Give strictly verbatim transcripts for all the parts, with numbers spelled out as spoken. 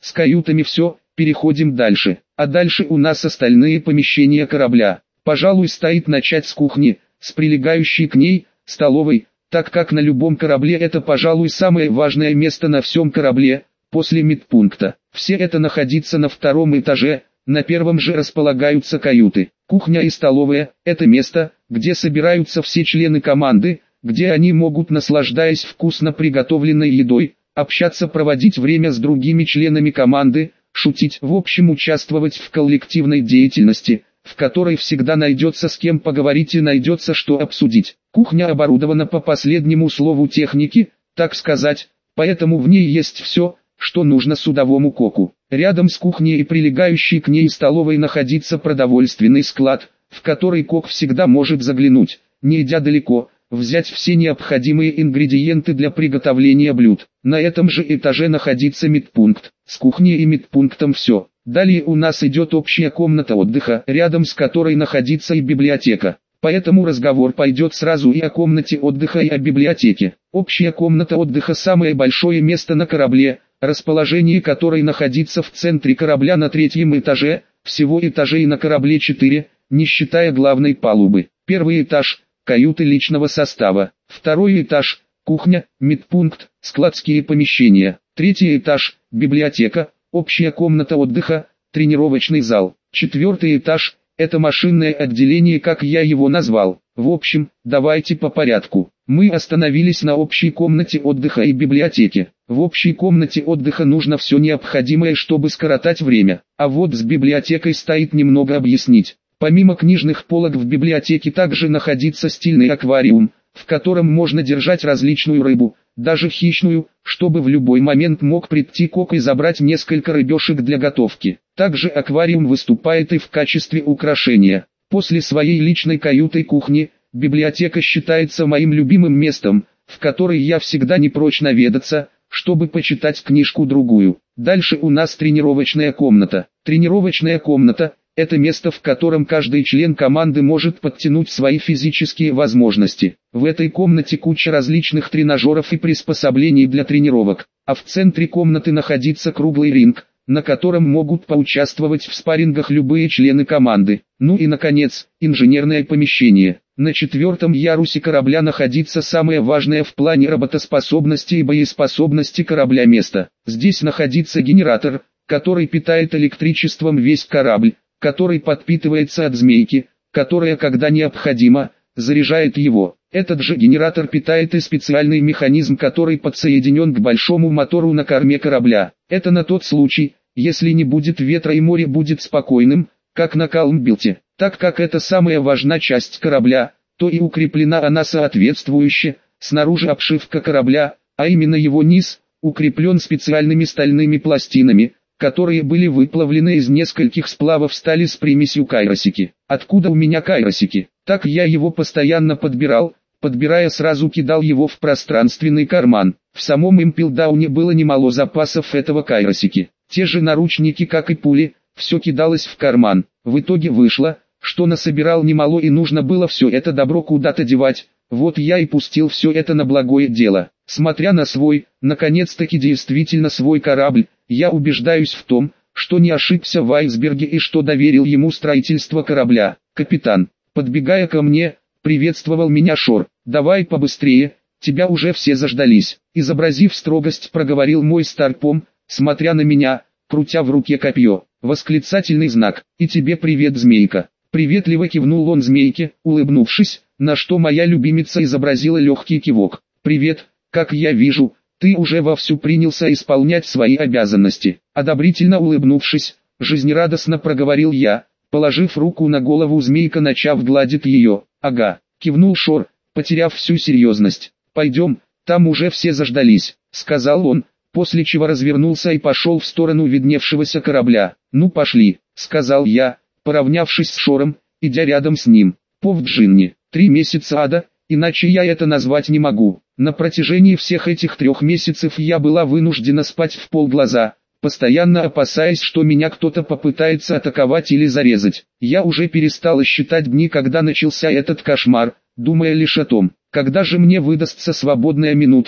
С каютами все, переходим дальше. А дальше у нас остальные помещения корабля. Пожалуй, стоит начать с кухни, с прилегающей к ней, столовой, так как на любом корабле это, пожалуй, самое важное место на всем корабле, после медпункта. Все это находится на втором этаже, на первом же располагаются каюты. Кухня и столовая – это место, где собираются все члены команды, где они могут, наслаждаясь вкусно приготовленной едой, общаться, проводить время с другими членами команды, шутить, в общем участвовать в коллективной деятельности, в которой всегда найдется с кем поговорить и найдется что обсудить. Кухня оборудована по последнему слову техники, так сказать, поэтому в ней есть все, что нужно судовому коку. Рядом с кухней и прилегающей к ней столовой находится продовольственный склад, в который кок всегда может заглянуть, не идя далеко, взять все необходимые ингредиенты для приготовления блюд. На этом же этаже находится медпункт. С кухней и медпунктом все. Далее у нас идет общая комната отдыха, рядом с которой находится и библиотека. Поэтому разговор пойдет сразу и о комнате отдыха, и о библиотеке. Общая комната отдыха – самое большое место на корабле, расположение которой находится в центре корабля на третьем этаже, всего этажей на корабле четыре, не считая главной палубы. Первый этаж – каюты личного состава. Второй этаж – кухня, медпункт, складские помещения. Третий этаж – библиотека, общая комната отдыха, тренировочный зал. Четвертый этаж – это машинное отделение, как я его назвал. В общем, давайте по порядку. Мы остановились на общей комнате отдыха и библиотеке. В общей комнате отдыха нужно все необходимое, чтобы скоротать время. А вот с библиотекой стоит немного объяснить. Помимо книжных полок в библиотеке также находится стильный аквариум, в котором можно держать различную рыбу, даже хищную, чтобы в любой момент мог прийти кок и забрать несколько рыбешек для готовки. Также аквариум выступает и в качестве украшения. После своей личной каюты и кухни, библиотека считается моим любимым местом, в который я всегда не прочь наведаться, чтобы почитать книжку-другую. Дальше у нас тренировочная комната. Тренировочная комната – это место, в котором каждый член команды может подтянуть свои физические возможности. В этой комнате куча различных тренажеров и приспособлений для тренировок, а в центре комнаты находится круглый ринг, на котором могут поучаствовать в спаррингах любые члены команды. Ну и наконец, инженерное помещение. На четвертом ярусе корабля находится самое важное в плане работоспособности и боеспособности корабля место. Здесь находится генератор, который питает электричеством весь корабль, который подпитывается от змейки, которая, когда необходимо, заряжает его. Этот же генератор питает и специальный механизм, который подсоединен к большому мотору на корме корабля. Это на тот случай, если не будет ветра и море будет спокойным, как на Калмбилте. Так как это самая важная часть корабля, то и укреплена она соответствующе. Снаружи обшивка корабля, а именно его низ, укреплен специальными стальными пластинами, которые были выплавлены из нескольких сплавов стали с примесью кайросики. Откуда у меня кайросики? Так я его постоянно подбирал, подбирая сразу кидал его в пространственный карман. В самом импелдауне было немало запасов этого кайросики. Те же наручники, как и пули, все кидалось в карман. В итоге вышло, что насобирал немало и нужно было все это добро куда-то девать. Вот я и пустил все это на благое дело. Смотря на свой, наконец-таки действительно свой корабль, я убеждаюсь в том, что не ошибся в айсберге и что доверил ему строительство корабля. Капитан, подбегая ко мне, приветствовал меня Шор. «Давай побыстрее, тебя уже все заждались». Изобразив строгость, проговорил мой старпом, смотря на меня, крутя в руке копье. Восклицательный знак. «И тебе привет, змейка». Приветливо кивнул он змейке, улыбнувшись, на что моя любимица изобразила легкий кивок. «Привет, как я вижу, ты уже вовсю принялся исполнять свои обязанности». Одобрительно улыбнувшись, жизнерадостно проговорил я, положив руку на голову змейка, начав гладить ее. «Ага», кивнул Шор, потеряв всю серьезность. «Пойдем, там уже все заждались», сказал он, после чего развернулся и пошел в сторону видневшегося корабля. «Ну пошли», сказал я, поравнявшись с Шором, идя рядом с ним. «Пов Джинни, три месяца ада, иначе я это назвать не могу. На протяжении всех этих трех месяцев я была вынуждена спать в полглаза, постоянно опасаясь, что меня кто-то попытается атаковать или зарезать. Я уже перестала считать дни, когда начался этот кошмар, думая лишь о том, когда же мне выдастся свободная минутка,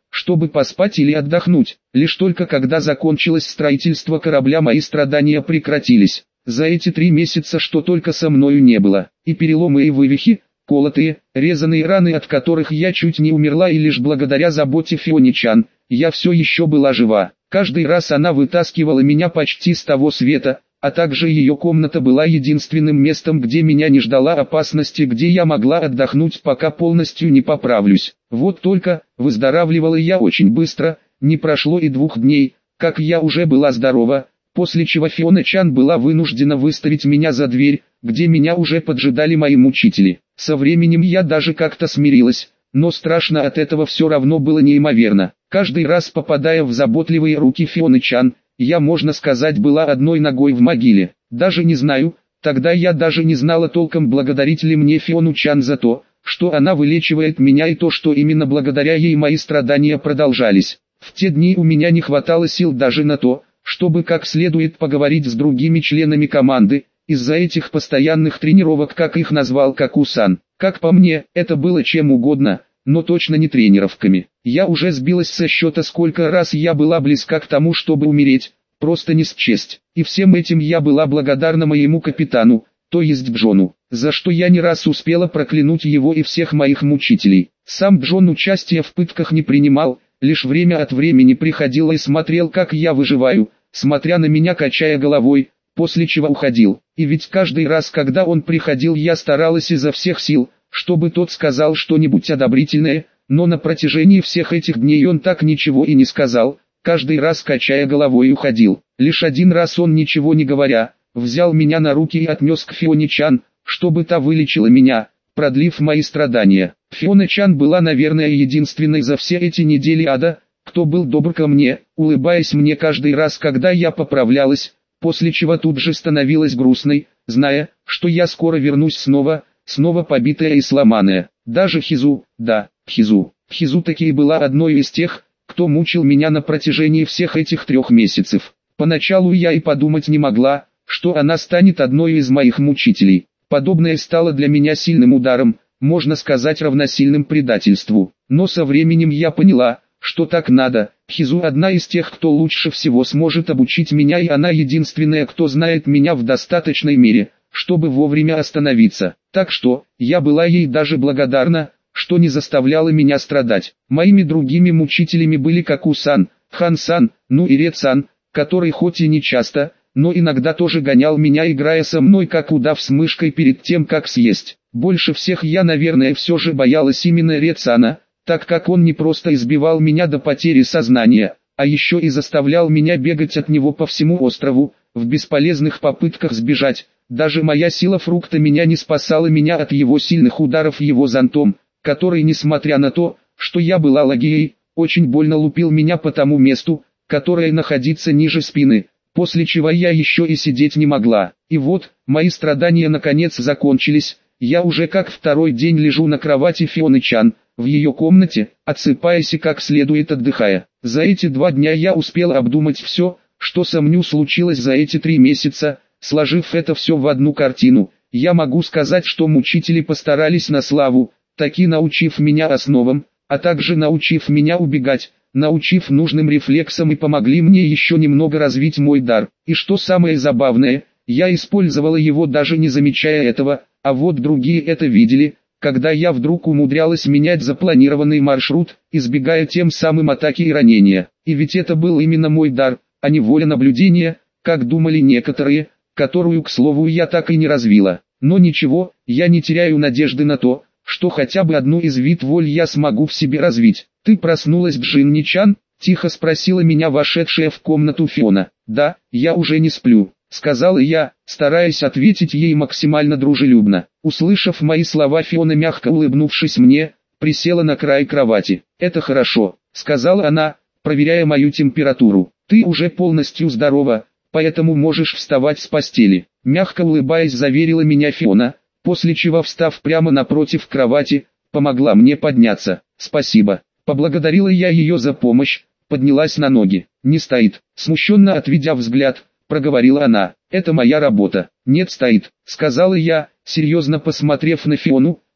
чтобы поспать или отдохнуть. Лишь только когда закончилось строительство корабля, мои страдания прекратились. За эти три месяца что только со мною не было, и переломы и вывихи, колотые, резаные раны, от которых я чуть не умерла, и лишь благодаря заботе Фиони-чан, я все еще была жива. Каждый раз она вытаскивала меня почти с того света, а также ее комната была единственным местом, где меня не ждала опасности, где я могла отдохнуть, пока полностью не поправлюсь. Вот только, выздоравливала я очень быстро, не прошло и двух дней, как я уже была здорова, после чего Фиона-чан была вынуждена выставить меня за дверь, где меня уже поджидали мои мучители. Со временем я даже как-то смирилась, но страшно от этого все равно было неимоверно. Каждый раз попадая в заботливые руки Фионы-чан, я, можно сказать, была одной ногой в могиле. Даже не знаю, тогда я даже не знала толком, благодарить ли мне Фиону-чан за то, что она вылечивает меня, и то, что именно благодаря ей мои страдания продолжались. В те дни у меня не хватало сил даже на то, чтобы как следует поговорить с другими членами команды, из-за этих постоянных тренировок, как их назвал Каку-сан. Как по мне, это было чем угодно, но точно не тренировками. Я уже сбилась со счета, сколько раз я была близка к тому, чтобы умереть, просто не счесть. И всем этим я была благодарна моему капитану, то есть Джону, за что я не раз успела проклянуть его и всех моих мучителей. Сам Джон участия в пытках не принимал, лишь время от времени приходил и смотрел, как я выживаю, смотря на меня, качая головой, после чего уходил. И ведь каждый раз, когда он приходил, я старалась изо всех сил, чтобы тот сказал что-нибудь одобрительное, но на протяжении всех этих дней он так ничего и не сказал, каждый раз качая головой уходил. Лишь один раз он, ничего не говоря, взял меня на руки и отнес к Фионе-чан, чтобы та вылечила меня, продлив мои страдания. Фиона-чан была, наверное, единственной за все эти недели ада, кто был добр ко мне, улыбаясь мне каждый раз, когда я поправлялась, после чего тут же становилась грустной, зная, что я скоро вернусь снова, снова побитая и сломанная. Даже Хизу, да, Хизу. Хизу таки была одной из тех, кто мучил меня на протяжении всех этих трех месяцев. Поначалу я и подумать не могла, что она станет одной из моих мучителей. Подобное стало для меня сильным ударом, можно сказать, равносильным предательству. Но со временем я поняла, что так надо. Хизу одна из тех, кто лучше всего сможет обучить меня, и она единственная, кто знает меня в достаточной мере, чтобы вовремя остановиться. Так что, я была ей даже благодарна, что не заставляла меня страдать. Моими другими мучителями были Каку-сан, Хан-сан, ну и Ред-сан, который хоть и не часто, но иногда тоже гонял меня, играя со мной как удав с мышкой перед тем, как съесть. Больше всех я, наверное, все же боялась именно Ред-сана, так как он не просто избивал меня до потери сознания, а еще и заставлял меня бегать от него по всему острову, в бесполезных попытках сбежать. Даже моя сила фрукта меня не спасала меня от его сильных ударов его зонтом, который, несмотря на то, что я была лагией, очень больно лупил меня по тому месту, которое находится ниже спины, после чего я еще и сидеть не могла. И вот, мои страдания наконец закончились, я уже как второй день лежу на кровати Фионы-чан, в ее комнате, отсыпаясь и как следует отдыхая. За эти два дня я успел обдумать все, что со мной случилось за эти три месяца, сложив это все в одну картину. Я могу сказать, что мучители постарались на славу, таки научив меня основам, а также научив меня убегать, научив нужным рефлексам, и помогли мне еще немного развить мой дар. И что самое забавное, я использовала его, даже не замечая этого, а вот другие это видели, когда я вдруг умудрялась менять запланированный маршрут, избегая тем самым атаки и ранения. И ведь это был именно мой дар, а не воля наблюдения, как думали некоторые, которую, к слову, я так и не развила. Но ничего, я не теряю надежды на то, что хотя бы одну из вид воли я смогу в себе развить. «Ты проснулась, Джинни-чан?» – тихо спросила меня вошедшая в комнату Фиона. «Да, я уже не сплю», — сказала я, стараясь ответить ей максимально дружелюбно. Услышав мои слова, Фиона, мягко улыбнувшись мне, присела на край кровати. «Это хорошо», — сказала она, проверяя мою температуру. «Ты уже полностью здорова, поэтому можешь вставать с постели», — мягко улыбаясь, заверила меня Фиона, после чего, встав прямо напротив кровати, помогла мне подняться. «Спасибо», — поблагодарила я ее за помощь, поднялась на ноги. «Не стоит», — смущенно отведя взгляд, проговорила она. «Это моя работа». «Нет, стоит», — сказала я, серьезно посмотрев на Фиону,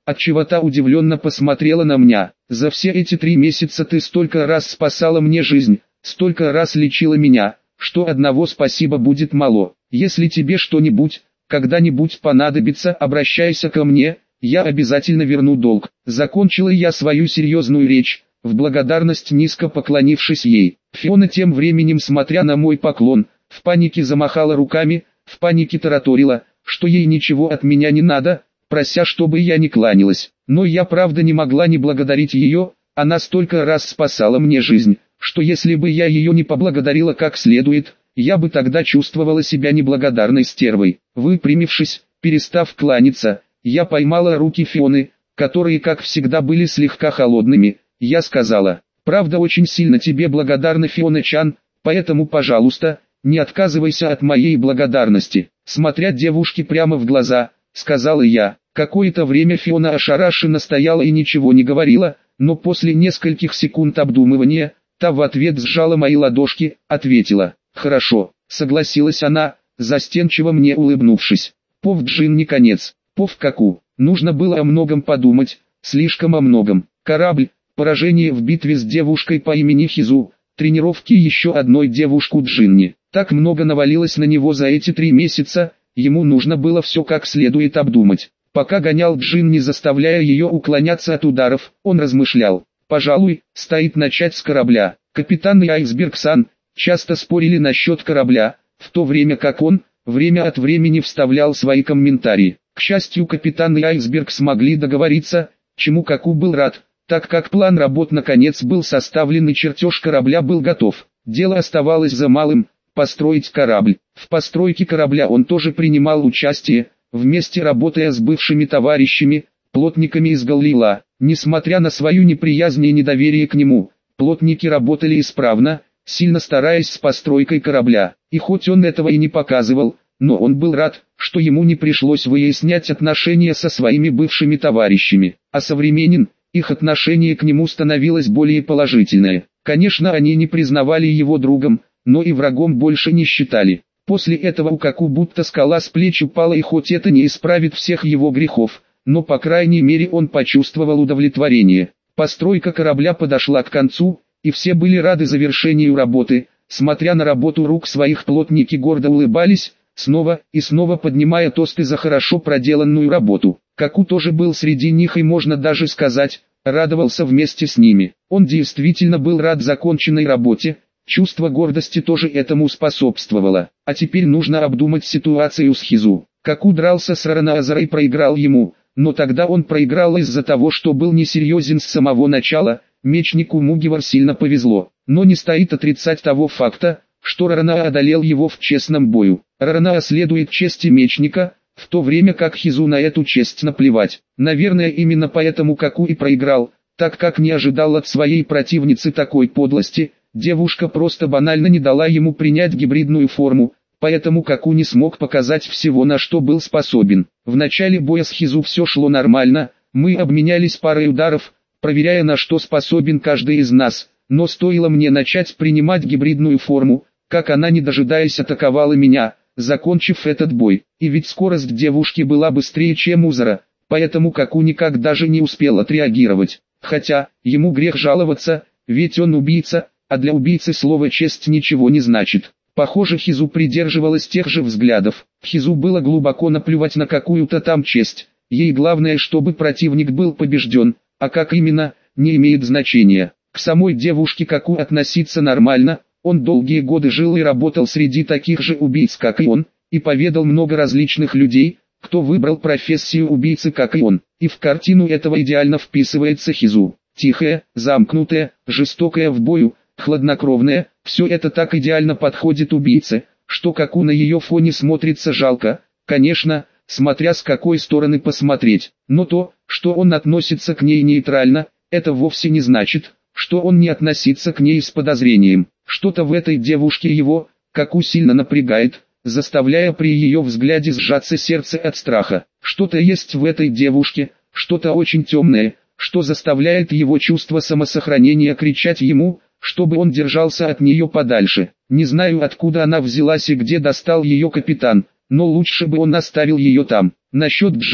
отчего та удивленно посмотрела на меня. За все эти три месяца ты столько раз спасала мне жизнь, столько раз лечила меня, что одного спасибо будет мало. Если тебе что-нибудь, когда-нибудь понадобится, обращайся ко мне, я обязательно верну долг. Закончила я свою серьезную речь, в благодарность низко поклонившись ей. Фиона тем временем, смотря на мой поклон, в панике замахала руками, в панике тараторила, что ей ничего от меня не надо, прося, чтобы я не кланялась. Но я правда не могла не благодарить ее, она столько раз спасала мне жизнь, что если бы я ее не поблагодарила как следует, я бы тогда чувствовала себя неблагодарной стервой. Выпрямившись, перестав кланяться, я поймала руки Фионы, которые как всегда были слегка холодными. Я сказала: «Правда очень сильно тебе благодарна, Фиона-чан, поэтому, пожалуйста, не отказывайся от моей благодарности». Смотря девушке прямо в глаза, сказала я. Какое-то время Фиона ошарашенно стояла и ничего не говорила, но после нескольких секунд обдумывания, та в ответ сжала мои ладошки, ответила: «Хорошо», согласилась она, застенчиво мне улыбнувшись. Пов Джин не конец, Пов Каку. Нужно было о многом подумать, слишком о многом. Корабль, поражение в битве с девушкой по имени Хизу, тренировки еще одной девушку Джинни. Так много навалилось на него за эти три месяца, ему нужно было все как следует обдумать. Пока гонял Джинни, заставляя ее уклоняться от ударов, он размышлял: пожалуй, стоит начать с корабля. Капитан и Айсберг-сан часто спорили насчет корабля, в то время как он, время от времени вставлял свои комментарии. К счастью, капитан и Айсберг смогли договориться, чему Каку был рад, так как план работ наконец был составлен и чертеж корабля был готов. Дело оставалось за малым – построить корабль. В постройке корабля он тоже принимал участие, вместе работая с бывшими товарищами, плотниками из Галлила. Несмотря на свою неприязнь и недоверие к нему, плотники работали исправно, сильно стараясь с постройкой корабля. И хоть он этого и не показывал, но он был рад, что ему не пришлось выяснять отношения со своими бывшими товарищами. А со временем, их отношение к нему становилось более положительное. Конечно, они не признавали его другом, но и врагом больше не считали. После этого у Каку будто скала с плеч упала, и хоть это не исправит всех его грехов, но по крайней мере он почувствовал удовлетворение. Постройка корабля подошла к концу, и все были рады завершению работы. Смотря на работу рук своих, плотники гордо улыбались, снова и снова поднимая тосты за хорошо проделанную работу. Каку тоже был среди них и, можно даже сказать, радовался вместе с ними. Он действительно был рад законченной работе, чувство гордости тоже этому способствовало. А теперь нужно обдумать ситуацию с Хизу. Каку дрался с Раранаазара и проиграл ему, но тогда он проиграл из-за того, что был несерьезен с самого начала. Мечнику Мугивар сильно повезло, но не стоит отрицать того факта, что Раранаа одолел его в честном бою. Раранаа следует чести мечника, в то время как Хизу на эту честь наплевать. Наверное, именно поэтому Каку и проиграл, так как не ожидал от своей противницы такой подлости. Девушка просто банально не дала ему принять гибридную форму, поэтому Каку не смог показать всего, на что был способен. В начале боя с Хизу все шло нормально, мы обменялись парой ударов, проверяя, на что способен каждый из нас, но стоило мне начать принимать гибридную форму, как она, не дожидаясь, атаковала меня, закончив этот бой. И ведь скорость девушки была быстрее, чем у Зара, поэтому Каку никак даже не успел отреагировать. Хотя, ему грех жаловаться, ведь он убийца, а для убийцы слово «честь» ничего не значит. Похоже, Хизу придерживалась тех же взглядов. Хизу было глубоко наплевать на какую-то там честь, ей главное, чтобы противник был побежден. А как именно, не имеет значения. К самой девушке Каку относиться нормально, он долгие годы жил и работал среди таких же убийц, как и он, и поведал много различных людей, кто выбрал профессию убийцы, как и он. И в картину этого идеально вписывается Хизу. Тихая, замкнутая, жестокая в бою, хладнокровная, все это так идеально подходит убийце, что Каку на ее фоне смотрится жалко, конечно, смотря с какой стороны посмотреть. Но то, что он относится к ней нейтрально, это вовсе не значит, что он не относится к ней с подозрением. Что-то в этой девушке его, Каку, сильно напрягает, заставляя при ее взгляде сжаться сердце от страха. Что-то есть в этой девушке, что-то очень темное, что заставляет его чувство самосохранения кричать ему, чтобы он держался от нее подальше. Не знаю, откуда она взялась и где достал ее капитан, но лучше бы он оставил ее там. Насчет Джинни.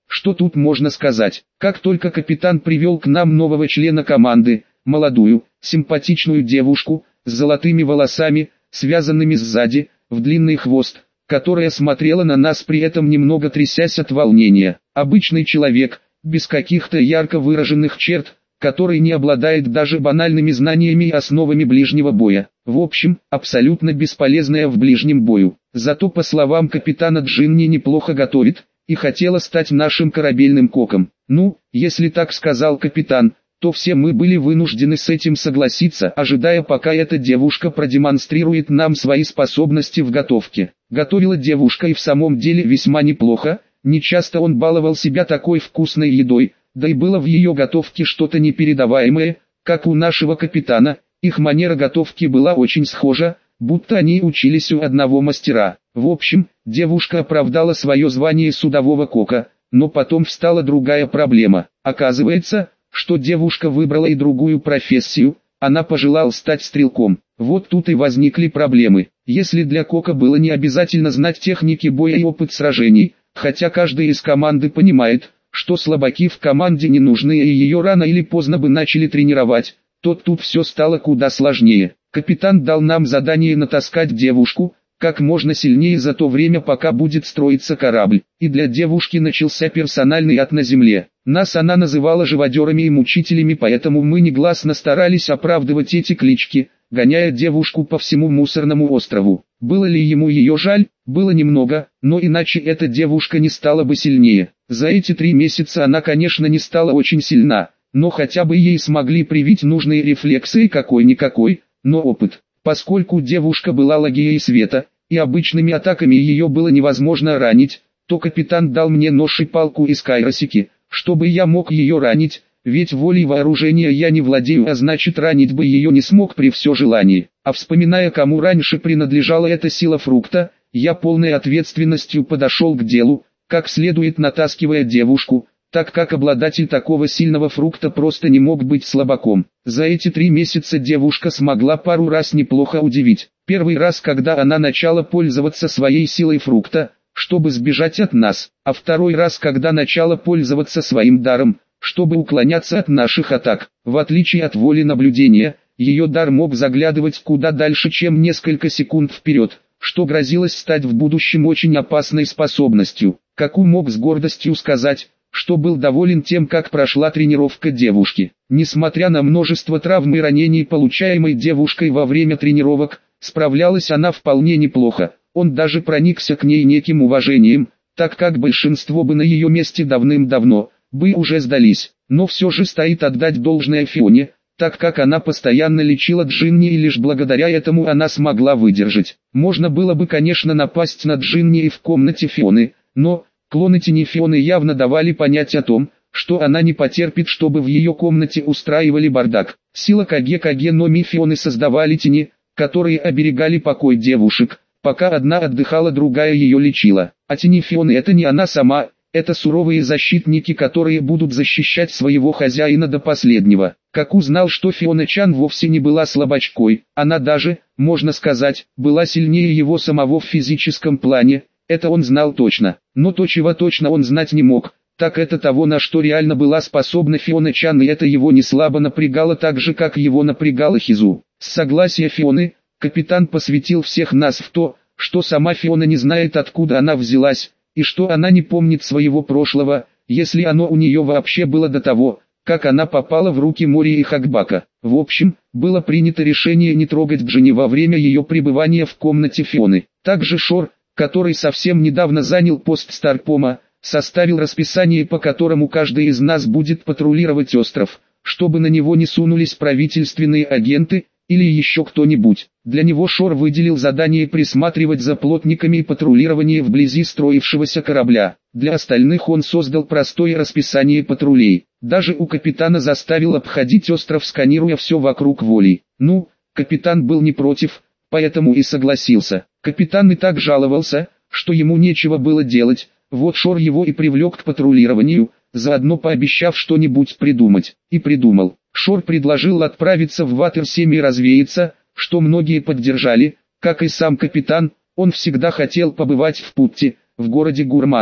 Что тут можно сказать? Как только капитан привел к нам нового члена команды, молодую, симпатичную девушку, с золотыми волосами, связанными сзади, в длинный хвост, которая смотрела на нас при этом немного трясясь от волнения. Обычный человек, без каких-то ярко выраженных черт, который не обладает даже банальными знаниями и основами ближнего боя. В общем, абсолютно бесполезная в ближнем бою. Зато, по словам капитана, Джинни неплохо готовит, и хотела стать нашим корабельным коком. Ну, если так сказал капитан, то все мы были вынуждены с этим согласиться, ожидая, пока эта девушка продемонстрирует нам свои способности в готовке. Готовила девушка и в самом деле весьма неплохо, нечасто он баловал себя такой вкусной едой, да и было в ее готовке что-то непередаваемое, как у нашего капитана. Их манера готовки была очень схожа, будто они учились у одного мастера. В общем, девушка оправдала свое звание судового кока, но потом встала другая проблема. Оказывается, что девушка выбрала и другую профессию, она пожелала стать стрелком. Вот тут и возникли проблемы. Если для кока было не обязательно знать техники боя и опыт сражений, хотя каждый из команды понимает, что слабаки в команде не нужны и ее рано или поздно бы начали тренировать, то тут все стало куда сложнее. Капитан дал нам задание натаскать девушку как можно сильнее за то время, пока будет строиться корабль, и для девушки начался персональный ад на земле. Нас она называла живодерами и мучителями, поэтому мы негласно старались оправдывать эти клички, гоняя девушку по всему мусорному острову. Было ли ему ее жаль? Было немного, но иначе эта девушка не стала бы сильнее. За эти три месяца она, конечно, не стала очень сильна, но хотя бы ей смогли привить нужные рефлексы и какой-никакой, но опыт. Поскольку девушка была лагией света, и обычными атаками ее было невозможно ранить, то капитан дал мне нож и палку из кайросики, чтобы я мог ее ранить, ведь волей вооружения я не владею, а значит ранить бы ее не смог при все желании. А вспоминая, кому раньше принадлежала эта сила фрукта, я полной ответственностью подошел к делу, как следует натаскивая девушку, так как обладатель такого сильного фрукта просто не мог быть слабаком. За эти три месяца девушка смогла пару раз неплохо удивить. Первый раз, когда она начала пользоваться своей силой фрукта, чтобы сбежать от нас, а второй раз, когда начала пользоваться своим даром, чтобы уклоняться от наших атак. В отличие от воли наблюдения, ее дар мог заглядывать куда дальше, чем несколько секунд вперед, что грозилось стать в будущем очень опасной способностью. Каку мог с гордостью сказать, что был доволен тем, как прошла тренировка девушки. Несмотря на множество травм и ранений, получаемой девушкой во время тренировок, справлялась она вполне неплохо. Он даже проникся к ней неким уважением, так как большинство бы на ее месте давным-давно бы уже сдались. Но все же стоит отдать должное Фионе, так как она постоянно лечила Джинни, и лишь благодаря этому она смогла выдержать. Можно было бы, конечно, напасть на Джинни и в комнате Фионы, но клоны тени Фионы явно давали понять о том, что она не потерпит, чтобы в ее комнате устраивали бардак. Сила Каге-Каге но Ми Фионы создавали тени, которые оберегали покой девушек, пока одна отдыхала, другая ее лечила. А тени Фионы — это не она сама, это суровые защитники, которые будут защищать своего хозяина до последнего. Как узнал, что Фиона-чан вовсе не была слабачкой, она даже, можно сказать, была сильнее его самого в физическом плане, это он знал точно. Но то, чего точно он знать не мог, так это того, на что реально была способна Фиона-чан, и это его не слабо напрягало, так же как его напрягала Хизу. С согласия Фионы, капитан посвятил всех нас в то, что сама Фиона не знает, откуда она взялась, и что она не помнит своего прошлого, если оно у нее вообще было до того, как она попала в руки Мори и Хакбака. В общем, было принято решение не трогать Джинни во время ее пребывания в комнате Фионы. Также Шор, который совсем недавно занял пост Старпома, составил расписание, по которому каждый из нас будет патрулировать остров, чтобы на него не сунулись правительственные агенты или еще кто-нибудь. Для него Шор выделил задание присматривать за плотниками и патрулирование вблизи строившегося корабля. Для остальных он создал простое расписание патрулей. Даже у капитана заставил обходить остров, сканируя все вокруг волей. Ну, капитан был не против, поэтому и согласился. Капитан и так жаловался, что ему нечего было делать, вот Шор его и привлек к патрулированию, заодно пообещав что-нибудь придумать. И придумал. Шор предложил отправиться в Ватер семь и развеяться, что многие поддержали, как и сам капитан. Он всегда хотел побывать в Путте, в городе гурманов.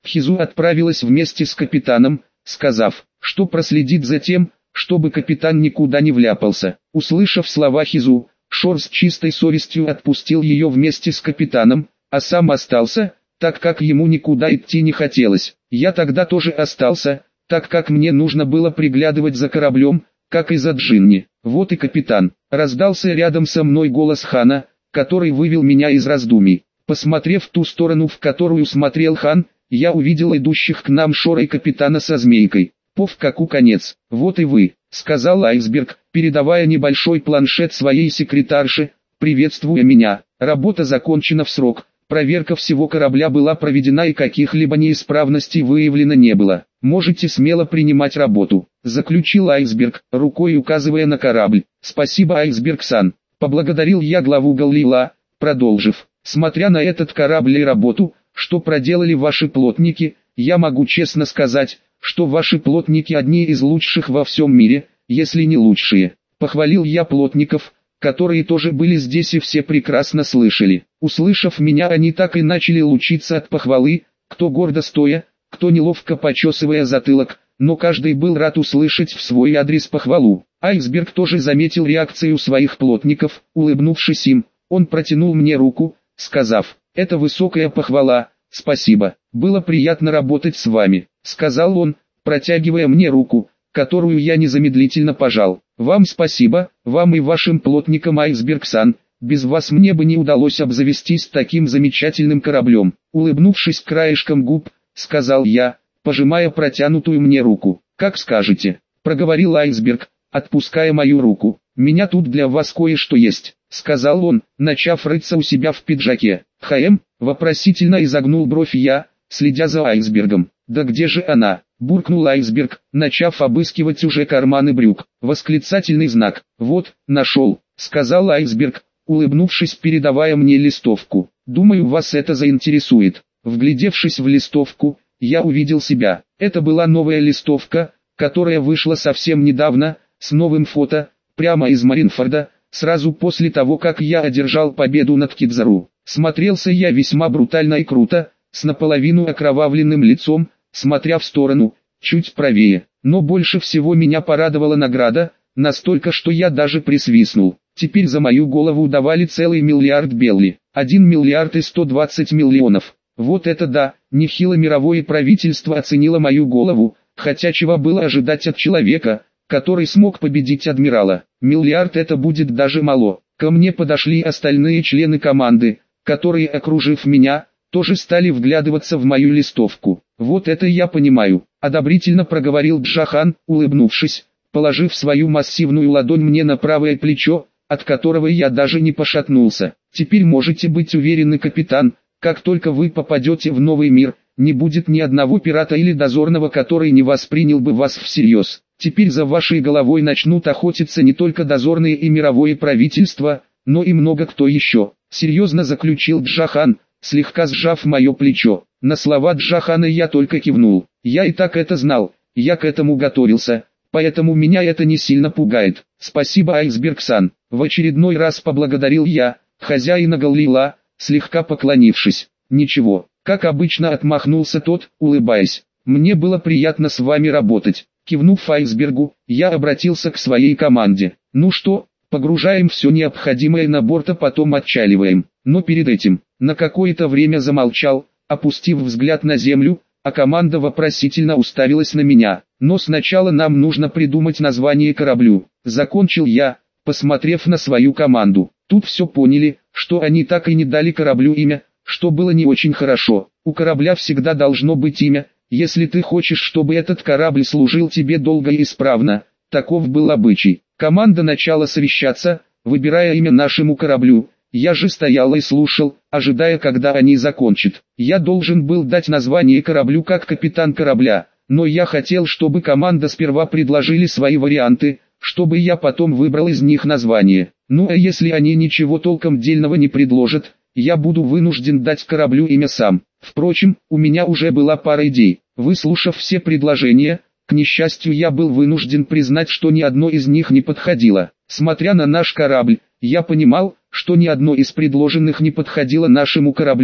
Хизу отправилась вместе с капитаном, сказав, что проследит за тем, чтобы капитан никуда не вляпался. Услышав слова Хизу, Шор с чистой совестью отпустил ее вместе с капитаном, а сам остался, так как ему никуда идти не хотелось. Я тогда тоже остался, так как мне нужно было приглядывать за кораблем, как и за Джинни. Вот и капитан. Раздался рядом со мной голос Хана, который вывел меня из раздумий. Посмотрев в ту сторону, в которую смотрел Хан, я увидел идущих к нам Шора и капитана со змейкой. Пов каку конец. Вот и вы, сказал Айсберг, передавая небольшой планшет своей секретарше, приветствуя меня. Работа закончена в срок. Проверка всего корабля была проведена и каких-либо неисправностей выявлено не было. Можете смело принимать работу, заключил Айсберг, рукой указывая на корабль. Спасибо, Айсберг-сан. Поблагодарил я главу Галлила, продолжив. Смотря на этот корабль и работу, что проделали ваши плотники, я могу честно сказать, что ваши плотники одни из лучших во всем мире, если не лучшие. Похвалил я плотников, которые тоже были здесь и все прекрасно слышали. Услышав меня, они так и начали лучиться от похвалы, кто гордо стоя, кто неловко почесывая затылок, но каждый был рад услышать в свой адрес похвалу. Айсберг тоже заметил реакцию своих плотников, улыбнувшись им, он протянул мне руку, сказав, «Это высокая похвала, спасибо, было приятно работать с вами», сказал он, протягивая мне руку, которую я незамедлительно пожал. «Вам спасибо, вам и вашим плотникам, Айсберг-сан, без вас мне бы не удалось обзавестись таким замечательным кораблем». Улыбнувшись краешком губ, сказал я, пожимая протянутую мне руку. «Как скажете», проговорил Айсберг, отпуская мою руку. «Меня тут для вас кое-что есть», сказал он, начав рыться у себя в пиджаке. «Хэм?» вопросительно изогнул бровь я, следя за Айсбергом. «Да где же она?» буркнул Айсберг, начав обыскивать уже карманы брюк. Восклицательный знак. «Вот, нашел», сказал Айсберг, улыбнувшись, передавая мне листовку. «Думаю, вас это заинтересует». Вглядевшись в листовку, я увидел себя. Это была новая листовка, которая вышла совсем недавно, с новым фото, прямо из Маринфорда, сразу после того, как я одержал победу над Кидзару. Смотрелся я весьма брутально и круто, с наполовину окровавленным лицом, смотря в сторону, чуть правее. Но больше всего меня порадовала награда, настолько, что я даже присвистнул. Теперь за мою голову давали целый миллиард белли, один миллиард и сто двадцать миллионов. Вот это да, нехило мировое правительство оценило мою голову, хотя чего было ожидать от человека, который смог победить адмирала. Миллиард это будет даже мало. Ко мне подошли остальные члены команды, которые, окружив меня, тоже стали вглядываться в мою листовку. «Вот это я понимаю», — одобрительно проговорил Джахан, улыбнувшись, положив свою массивную ладонь мне на правое плечо, от которого я даже не пошатнулся. «Теперь можете быть уверены, капитан, как только вы попадете в новый мир, не будет ни одного пирата или дозорного, который не воспринял бы вас всерьез. Теперь за вашей головой начнут охотиться не только дозорные и мировое правительство, но и много кто еще», — серьезно заключил Джахан, слегка сжав мое плечо. На слова Джахана я только кивнул. Я и так это знал, я к этому готовился, поэтому меня это не сильно пугает. «Спасибо, Айсберг-сан», в очередной раз поблагодарил я, хозяина Галлила, слегка поклонившись. «Ничего», как обычно отмахнулся тот, улыбаясь. «Мне было приятно с вами работать». Кивнув Айсбергу, я обратился к своей команде. «Ну что, погружаем все необходимое на борт, а потом отчаливаем». Но перед этим, на какое-то время замолчал, опустив взгляд на землю, а команда вопросительно уставилась на меня. «Но сначала нам нужно придумать название кораблю», закончил я, посмотрев на свою команду. Тут все поняли, что они так и не дали кораблю имя, что было не очень хорошо. У корабля всегда должно быть имя, если ты хочешь, чтобы этот корабль служил тебе долго и исправно. Таков был обычай. Команда начала совещаться, выбирая имя нашему кораблю. Я же стоял и слушал, ожидая, когда они закончат. Я должен был дать название кораблю как капитан корабля, но я хотел, чтобы команда сперва предложили свои варианты, чтобы я потом выбрал из них название. Ну а если они ничего толком дельного не предложат, я буду вынужден дать кораблю имя сам. Впрочем, у меня уже была пара идей. Выслушав все предложения, к несчастью, я был вынужден признать, что ни одно из них не подходило. Смотря на наш корабль, я понимал, что ни одно из предложенных не подходило нашему кораблю,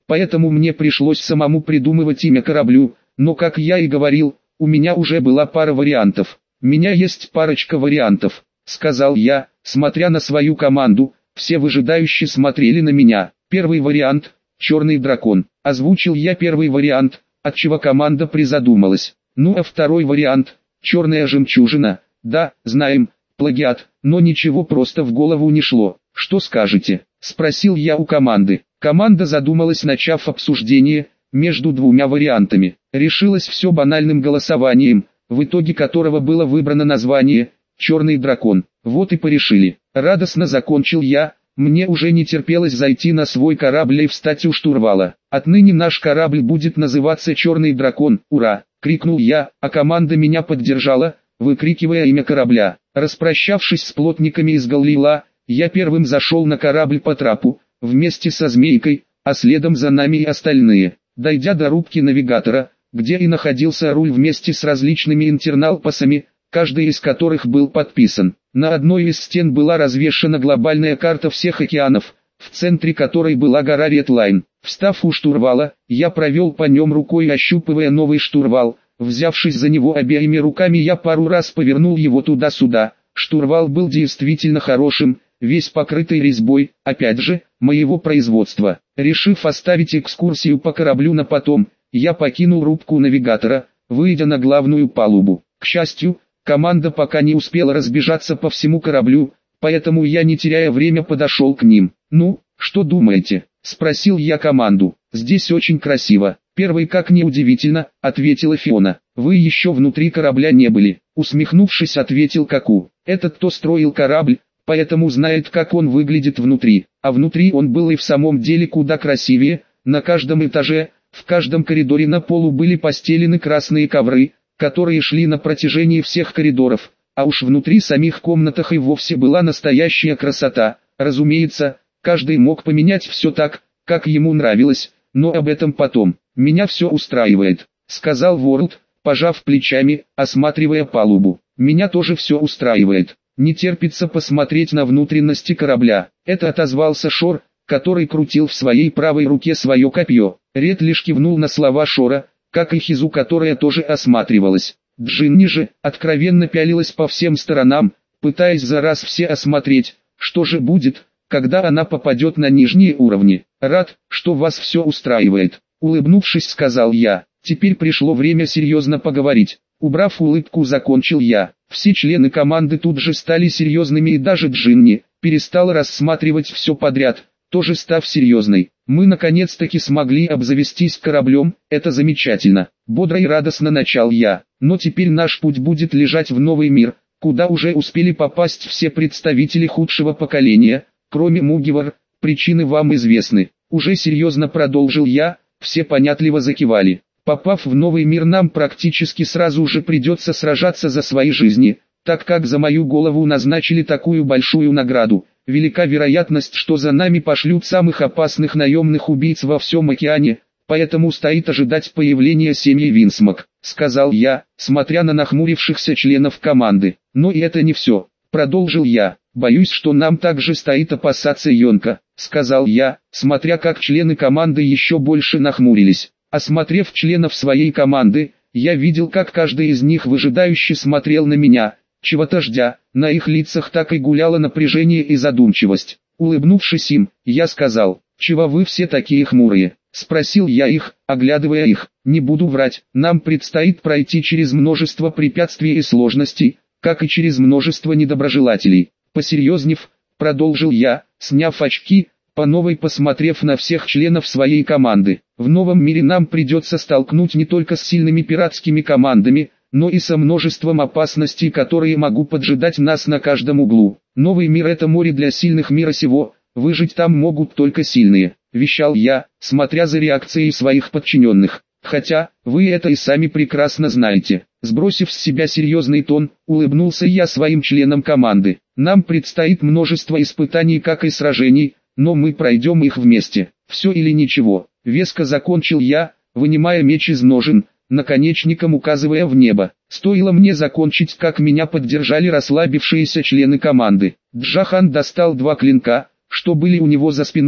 поэтому мне пришлось самому придумывать имя кораблю, но как я и говорил, у меня уже была пара вариантов. «У меня есть парочка вариантов», — сказал я, смотря на свою команду. Все выжидающе смотрели на меня. Первый вариант — «Черный дракон». Озвучил я первый вариант, отчего команда призадумалась. Ну а второй вариант — «Черная жемчужина». Да, знаем, плагиат, но ничего просто в голову не шло. «Что скажете?» — спросил я у команды. Команда задумалась, начав обсуждение между двумя вариантами. Решилось все банальным голосованием, в итоге которого было выбрано название «Черный дракон». Вот и порешили. Радостно закончил я, мне уже не терпелось зайти на свой корабль и встать у штурвала. Отныне наш корабль будет называться «Черный дракон», ура! Крикнул я, а команда меня поддержала, выкрикивая имя корабля. Распрощавшись с плотниками из Галлила, я первым зашел на корабль по трапу, вместе со Змейкой, а следом за нами и остальные. Дойдя до рубки навигатора, где и находился руль вместе с различными интерналпасами, каждый из которых был подписан. На одной из стен была развешена глобальная карта всех океанов, в центре которой была гора Редлайн. Встав у штурвала, я провел по нем рукой, ощупывая новый штурвал. Взявшись за него обеими руками, я пару раз повернул его туда-сюда. Штурвал был действительно хорошим, весь покрытый резьбой, опять же, моего производства. Решив оставить экскурсию по кораблю на потом, я покинул рубку навигатора, выйдя на главную палубу. К счастью, команда пока не успела разбежаться по всему кораблю, поэтому я, не теряя время, подошел к ним. «Ну, что думаете?» — спросил я команду. «Здесь очень красиво». «Первый, как ни удивительно», — ответила Фиона. «Вы еще внутри корабля не были», — усмехнувшись, ответил Каку. «Этот кто строил корабль, поэтому знает, как он выглядит внутри». А внутри он был и в самом деле куда красивее. На каждом этаже, в каждом коридоре на полу были постелены красные ковры, которые шли на протяжении всех коридоров, а уж внутри самих комнатах и вовсе была настоящая красота. Разумеется, каждый мог поменять все так, как ему нравилось, но об этом потом. «Меня все устраивает», — сказал Ворлд, пожав плечами, осматривая палубу. «Меня тоже все устраивает. Не терпится посмотреть на внутренности корабля». Это отозвался Шор, который крутил в своей правой руке свое копье. Ред лишь кивнул на слова Шора, как и Хизу, которая тоже осматривалась. Джинни же откровенно пялилась по всем сторонам, пытаясь за раз все осмотреть, что же будет, когда она попадет на нижние уровни. «Рад, что вас все устраивает», — улыбнувшись, сказал я. «Теперь пришло время серьезно поговорить». Убрав улыбку, закончил я. Все члены команды тут же стали серьезными, и даже Джинни перестала рассматривать все подряд, тоже став серьезной. «Мы наконец-таки смогли обзавестись кораблем, это замечательно», — бодро и радостно начал я. «Но теперь наш путь будет лежать в новый мир, куда уже успели попасть все представители худшего поколения, кроме Мугивар. Причины вам известны». Уже серьезно продолжил я, все понятливо закивали. «Попав в новый мир, нам практически сразу же придется сражаться за свои жизни, так как за мою голову назначили такую большую награду. Велика вероятность, что за нами пошлют самых опасных наемных убийц во всем океане, поэтому стоит ожидать появления семьи Винсмок», — сказал я, смотря на нахмурившихся членов команды. «Но и это не все», — продолжил я. «Боюсь, что нам также стоит опасаться Йонка», — сказал я, смотря как члены команды еще больше нахмурились. Осмотрев членов своей команды, я видел, как каждый из них выжидающе смотрел на меня, чего-то ждя. На их лицах так и гуляло напряжение и задумчивость. Улыбнувшись им, я сказал: «Чего вы все такие хмурые?» — спросил я их, оглядывая их. «Не буду врать, нам предстоит пройти через множество препятствий и сложностей, как и через множество недоброжелателей». Посерьезнев, продолжил я, сняв очки, по новой посмотрев на всех членов своей команды. «В новом мире нам придется столкнуть не только с сильными пиратскими командами, но и со множеством опасностей, которые могут поджидать нас на каждом углу. Новый мир — это море для сильных мира сего, выжить там могут только сильные», — вещал я, смотря за реакцией своих подчиненных. «Хотя, вы это и сами прекрасно знаете». Сбросив с себя серьезный тон, улыбнулся я своим членам команды. «Нам предстоит множество испытаний, как и сражений, но мы пройдем их вместе. Все или ничего», — веско закончил я, вынимая меч из ножен, наконечником указывая в небо. Стоило мне закончить, как меня поддержали расслабившиеся члены команды. Джахан достал два клинка, что были у него за спиной,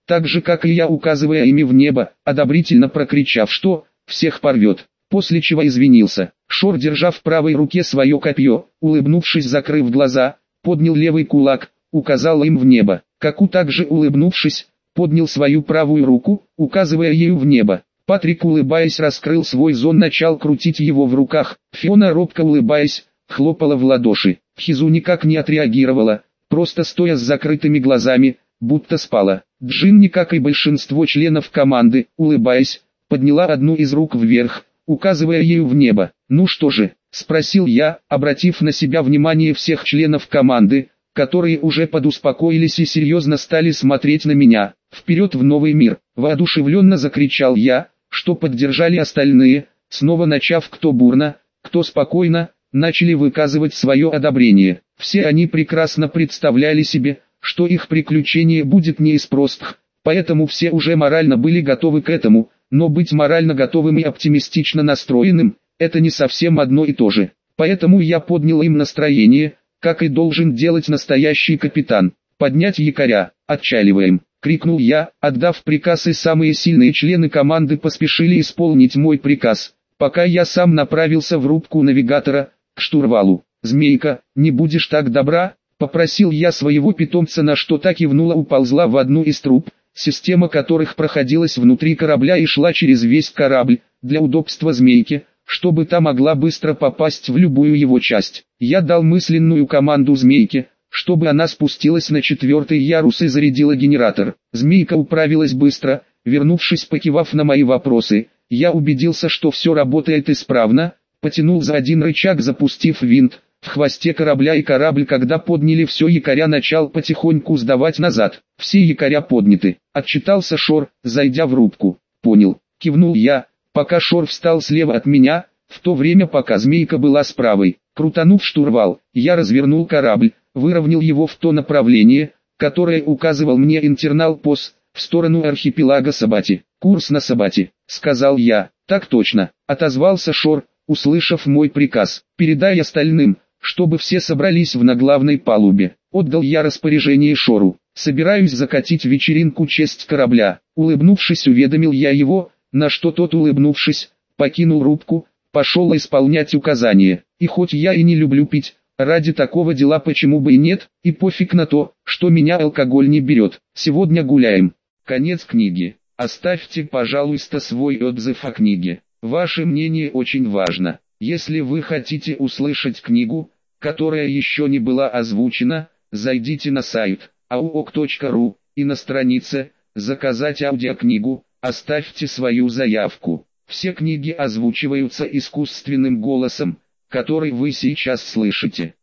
так же как и я, указывая ими в небо, одобрительно прокричав, что «всех порвет», после чего извинился. Шор, держа в правой руке свое копье, улыбнувшись, закрыв глаза, поднял левый кулак, указал им в небо. Каку, также улыбнувшись, поднял свою правую руку, указывая ею в небо. Патрик, улыбаясь, раскрыл свой зон, начал крутить его в руках. Фиона, робко улыбаясь, хлопала в ладоши. Хизу никак не отреагировала, просто стоя с закрытыми глазами, будто спала. Джинни, как и большинство членов команды, улыбаясь, подняла одну из рук вверх, указывая ею в небо. «Ну что же?» – спросил я, обратив на себя внимание всех членов команды, которые уже подуспокоились и серьезно стали смотреть на меня. «Вперед в новый мир!» – воодушевленно закричал я, что поддержали остальные, снова начав кто бурно, кто спокойно, начали выказывать свое одобрение. Все они прекрасно представляли себе, что их приключение будет не из простых, поэтому все уже морально были готовы к этому, но быть морально готовым и оптимистично настроенным – это не совсем одно и то же. Поэтому я поднял им настроение, как и должен делать настоящий капитан. «Поднять якоря, отчаливаем!» — крикнул я, отдав приказ, и самые сильные члены команды поспешили исполнить мой приказ, пока я сам направился в рубку навигатора, к штурвалу. «Змейка, не будешь так добра?» — попросил я своего питомца, на что та кивнула, уползла в одну из труб, система которых проходилась внутри корабля и шла через весь корабль, для удобства змейки, чтобы та могла быстро попасть в любую его часть. Я дал мысленную команду змейке, чтобы она спустилась на четвертый ярус и зарядила генератор. Змейка управилась быстро, вернувшись, покивав на мои вопросы. Я убедился, что все работает исправно, потянул за один рычаг, запустив винт в хвосте корабля, и корабль, когда подняли все якоря, начал потихоньку сдавать назад. «Все якоря подняты», — отчитался Шор, зайдя в рубку. «Понял», — кивнул я, пока Шор встал слева от меня, в то время пока змейка была с правой. Крутанув штурвал, я развернул корабль, выровнял его в то направление, которое указывал мне интернал-пос, в сторону архипелага Сабати. «Курс на Сабати», — сказал я. «Так точно», — отозвался Шор, услышав мой приказ. «Передай остальным, чтобы все собрались в наглавной палубе». Отдал я распоряжение Шору. «Собираюсь закатить вечеринку в честь корабля», — улыбнувшись, уведомил я его, на что тот, улыбнувшись, покинул рубку, пошел исполнять указания. И хоть я и не люблю пить, ради такого дела почему бы и нет, и пофиг на то, что меня алкоголь не берет. Сегодня гуляем. Конец книги. Оставьте, пожалуйста, свой отзыв о книге. Ваше мнение очень важно. Если вы хотите услышать книгу, которая еще не была озвучена, зайдите на сайт ауок точка ру и на странице «Заказать аудиокнигу» оставьте свою заявку. Все книги озвучиваются искусственным голосом, который вы сейчас слышите.